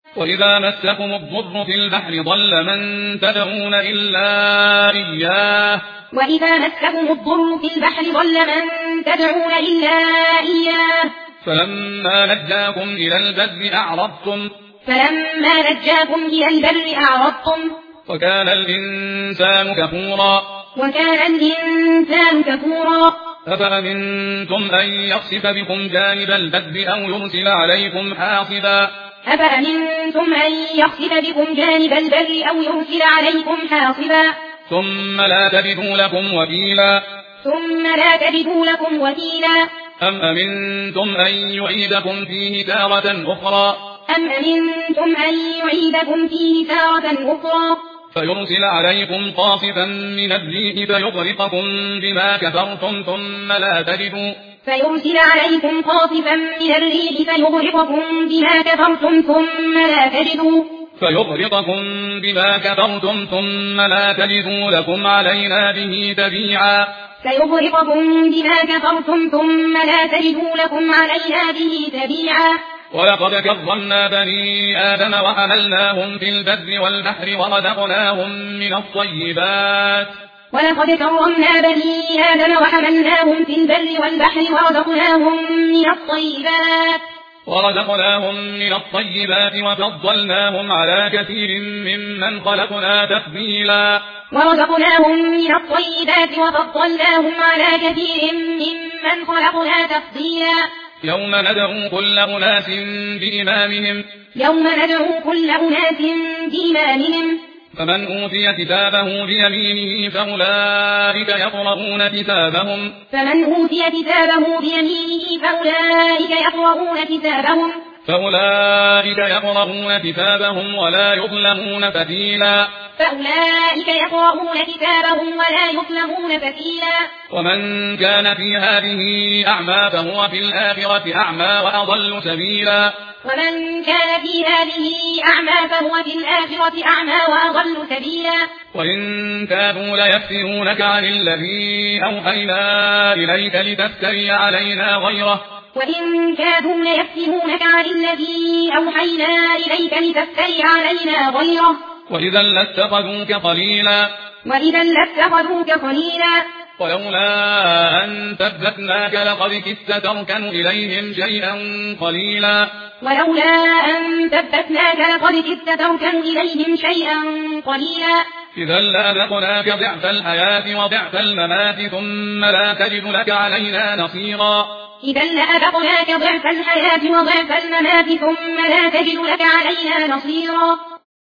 وإذا مسكم الضر في البحر ضل من تدعون إلا إياه فلما نجاكم إلى البر أعرضتم وكان الإنسان كفورا أفأمنتم أن يخسف بكم جانب البر أو يرسل عليكم حاصبا ثم لا تجدوا لكم وكيلا أم أمنتم أن يعيدكم فيه تارة أخرى فيرسل عليكم قاصفا من الريح فيغرقكم بما كفرتم ثم لا تجدوا لكم علينا به تبيعا ولقد كرمنا بني آدم وحملناهم في البر والبحر ورزقناهم من الطيبات وفضلناهم على كثير ممن خلقنا تفضيلا يوم ندعو كل أناس بإمامهم فمن أوتي كتابه بيمينه فأولئك يقرؤون كتابهم ولا يظلمون فتيلا ومن كان في هذه أعمى فهو في الآخرة أعمى وأضل سبيلا وإن كادوا ليفتنونك عن الذي أوحينا إليك لتفتري علينا غيره وإذا لاتخذوك خليلا ولولا أن ثبتناك لقد كدت تركن إليهم شيئا قليلا إذا لأذقناك ضعف الحياة وضعف الممات ثم لا تجد لك علينا نصيرا